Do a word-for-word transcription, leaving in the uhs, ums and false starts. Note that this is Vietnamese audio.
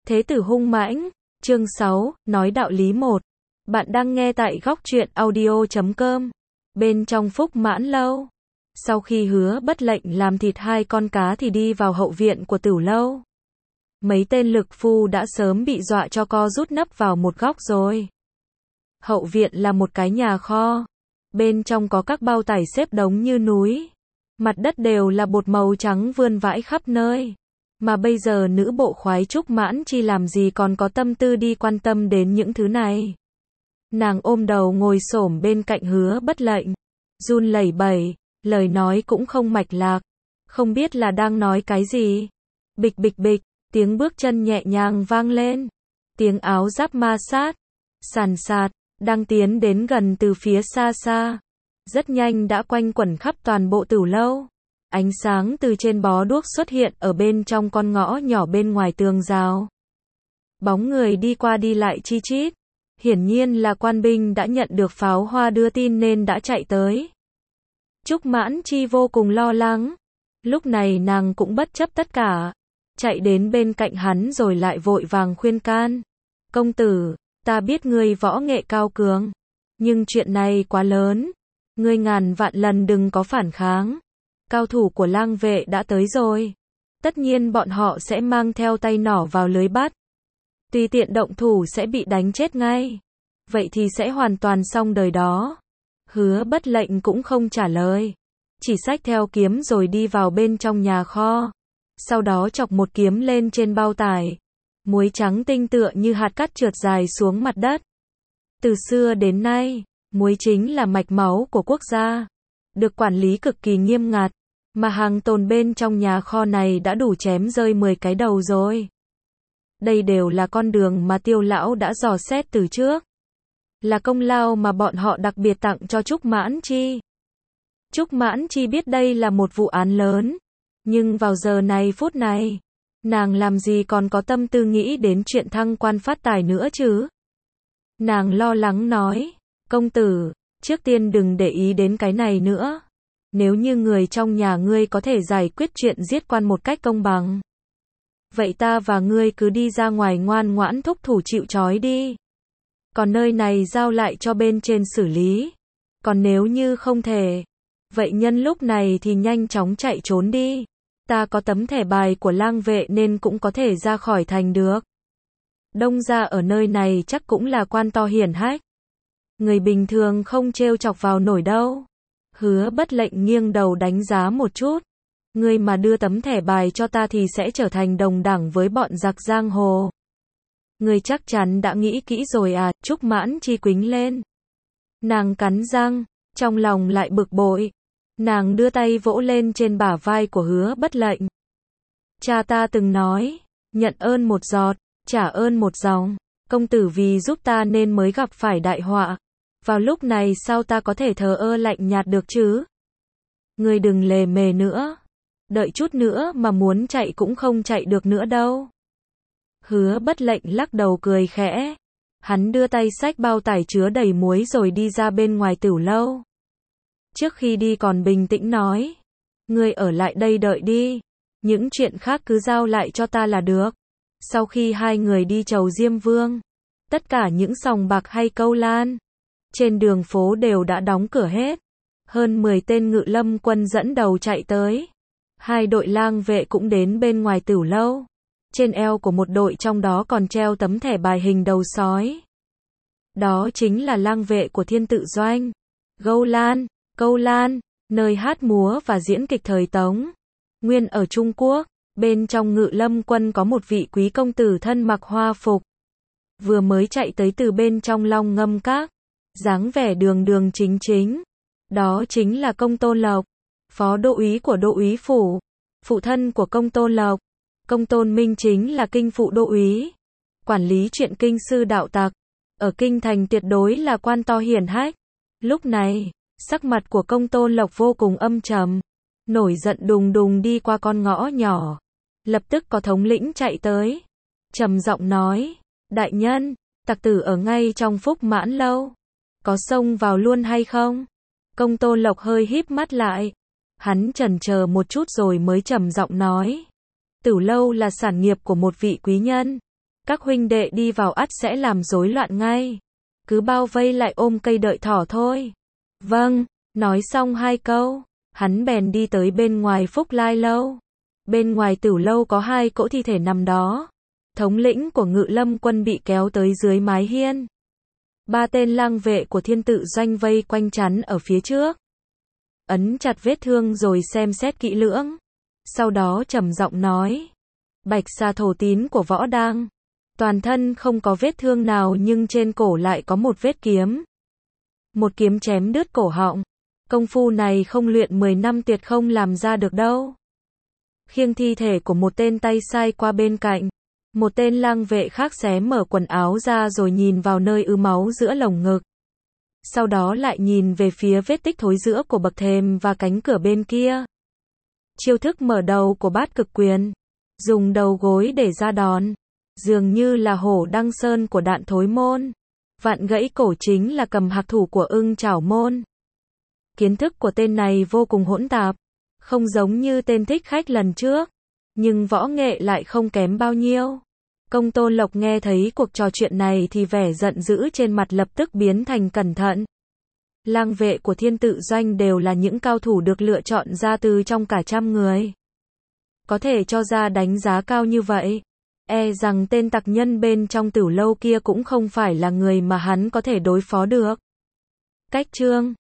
Thế tử hung mãnh, chương sáu, nói đạo lý một. Bạn đang nghe tại góc truyện audio chấm com. Bên trong Phúc Mãn Lâu. Sau khi Hứa Bất Lệnh làm thịt hai con cá thì đi vào hậu viện của Tửu Lâu. Mấy tên lực phu đã sớm bị dọa cho co rút nấp vào một góc rồi. Hậu viện là một cái nhà kho. Bên trong có các bao tải xếp đống như núi. Mặt đất đều là bột màu trắng vươn vãi khắp nơi. Mà bây giờ nữ bộ khoái Trúc Mãn Chi làm gì còn có tâm tư đi quan tâm đến những thứ này. Nàng ôm đầu ngồi xổm bên cạnh Hứa Bất Lệnh, run lẩy bẩy, lời nói cũng không mạch lạc, không biết là đang nói cái gì. Bịch bịch bịch, tiếng bước chân nhẹ nhàng vang lên, tiếng áo giáp ma sát, sàn sạt, đang tiến đến gần từ phía xa xa. Rất nhanh đã quanh quẩn khắp toàn bộ Tửu Lâu. Ánh sáng từ trên bó đuốc xuất hiện ở bên trong con ngõ nhỏ bên ngoài tường rào. Bóng người đi qua đi lại chi chít. Hiển nhiên là quan binh đã nhận được pháo hoa đưa tin nên đã chạy tới. Trúc Mãn Chi vô cùng lo lắng. Lúc này nàng cũng bất chấp tất cả. Chạy đến bên cạnh hắn rồi lại vội vàng khuyên can. Công tử, ta biết ngươi võ nghệ cao cường. Nhưng chuyện này quá lớn. Ngươi ngàn vạn lần đừng có phản kháng. Cao thủ của Lang vệ đã tới rồi. Tất nhiên bọn họ sẽ mang theo tay nỏ vào lưới bắt. Tùy tiện động thủ sẽ bị đánh chết ngay. Vậy thì sẽ hoàn toàn xong đời đó. Hứa Bất Lệnh cũng không trả lời. Chỉ xách theo kiếm rồi đi vào bên trong nhà kho. Sau đó chọc một kiếm lên trên bao tải. Muối trắng tinh tựa như hạt cát trượt dài xuống mặt đất. Từ xưa đến nay, muối chính là mạch máu của quốc gia. Được quản lý cực kỳ nghiêm ngặt. Mà hàng tồn bên trong nhà kho này đã đủ chém rơi mười cái đầu rồi. Đây đều là con đường mà Tiêu lão đã dò xét từ trước. Là công lao mà bọn họ đặc biệt tặng cho Trúc Mãn Chi. Trúc Mãn Chi biết đây là một vụ án lớn. Nhưng vào giờ này phút này, nàng làm gì còn có tâm tư nghĩ đến chuyện thăng quan phát tài nữa chứ. Nàng lo lắng nói, công tử, trước tiên đừng để ý đến cái này nữa. Nếu như người trong nhà ngươi có thể giải quyết chuyện giết quan một cách công bằng. Vậy ta và ngươi cứ đi ra ngoài ngoan ngoãn thúc thủ chịu trói đi. Còn nơi này giao lại cho bên trên xử lý. Còn nếu như không thể, vậy nhân lúc này thì nhanh chóng chạy trốn đi. Ta có tấm thẻ bài của Lang vệ nên cũng có thể ra khỏi thành được. Đông gia ở nơi này chắc cũng là quan to hiển hách. Người bình thường không trêu chọc vào nổi đâu. Hứa Bất Lệnh nghiêng đầu đánh giá một chút. Ngươi mà đưa tấm thẻ bài cho ta thì sẽ trở thành đồng đẳng với bọn giặc giang hồ. Ngươi chắc chắn đã nghĩ kỹ rồi à, Trúc Mãn Chi quính lên. Nàng cắn răng, trong lòng lại bực bội. Nàng đưa tay vỗ lên trên bả vai của Hứa Bất Lệnh. Cha ta từng nói, nhận ơn một giọt, trả ơn một dòng. Công tử vì giúp ta nên mới gặp phải đại họa. Vào lúc này sao ta có thể thờ ơ lạnh nhạt được chứ? Ngươi đừng lề mề nữa. Đợi chút nữa mà muốn chạy cũng không chạy được nữa đâu. Hứa Bất Lệnh lắc đầu cười khẽ. Hắn đưa tay xách bao tải chứa đầy muối rồi đi ra bên ngoài Tửu Lâu. Trước khi đi còn bình tĩnh nói. Ngươi ở lại đây đợi đi. Những chuyện khác cứ giao lại cho ta là được. Sau khi hai người đi chầu Diêm Vương, tất cả những sòng bạc hay câu lan trên đường phố đều đã đóng cửa hết. Hơn mười tên ngự lâm quân dẫn đầu chạy tới. Hai đội lang vệ cũng đến bên ngoài Tửu Lâu. Trên eo của một đội trong đó còn treo tấm thẻ bài hình đầu sói. Đó chính là lang vệ của Thiên Tự Doanh. Gâu Lan, Câu Lan, nơi hát múa và diễn kịch thời Tống. Nguyên ở Trung Quốc, bên trong ngự lâm quân có một vị quý công tử thân mặc hoa phục. Vừa mới chạy tới từ bên trong Long Ngâm Các. Dáng vẻ đường đường chính chính. Đó chính là Công Tôn Lộc, phó đô úy của đô úy phủ, phụ thân của Công Tôn Lộc. Công Tôn Minh chính là kinh phụ đô úy, quản lý chuyện kinh sư đạo tặc. Ở kinh thành tuyệt đối là quan to hiển hách. Lúc này, sắc mặt của Công Tôn Lộc vô cùng âm trầm, nổi giận đùng đùng đi qua con ngõ nhỏ. Lập tức có thống lĩnh chạy tới, trầm giọng nói, đại nhân, tặc tử ở ngay trong Phúc Mãn Lâu. Có xông vào luôn hay không? Công Tôn Lộc hơi híp mắt lại. Hắn chần chờ một chút rồi mới trầm giọng nói. Tửu Lâu là sản nghiệp của một vị quý nhân. Các huynh đệ đi vào ắt sẽ làm rối loạn ngay. Cứ bao vây lại ôm cây đợi thỏ thôi. Vâng, nói xong hai câu, hắn bèn đi tới bên ngoài Phúc Lai Lâu. Bên ngoài Tửu Lâu có hai cỗ thi thể nằm đó. Thống lĩnh của Ngự Lâm quân bị kéo tới dưới mái hiên. Ba tên lang vệ của Thiên Tự Doanh vây quanh chắn ở phía trước. Ấn chặt vết thương rồi xem xét kỹ lưỡng. Sau đó trầm giọng nói. Bạch Sa thổ tín của Võ Đang. Toàn thân không có vết thương nào nhưng trên cổ lại có một vết kiếm. Một kiếm chém đứt cổ họng. Công phu này không luyện mười năm tuyệt không làm ra được đâu. Khiêng thi thể của một tên tay sai qua bên cạnh. Một tên lang vệ khác xé mở quần áo ra rồi nhìn vào nơi ứ máu giữa lồng ngực. Sau đó lại nhìn về phía vết tích thối rữa của bậc thềm và cánh cửa bên kia. Chiêu thức mở đầu của Bát Cực Quyền. Dùng đầu gối để ra đòn. Dường như là hổ đăng sơn của Đạn Thối Môn. Vạn gãy cổ chính là cầm hạc thủ của Ưng Chảo Môn. Kiến thức của tên này vô cùng hỗn tạp. Không giống như tên thích khách lần trước. Nhưng võ nghệ lại không kém bao nhiêu. Công Tôn Lộc nghe thấy cuộc trò chuyện này thì vẻ giận dữ trên mặt lập tức biến thành cẩn thận. Lang vệ của Thiên Tự Doanh đều là những cao thủ được lựa chọn ra từ trong cả trăm người. Có thể cho ra đánh giá cao như vậy. E rằng tên tặc nhân bên trong Tửu Lâu kia cũng không phải là người mà hắn có thể đối phó được. Cách chương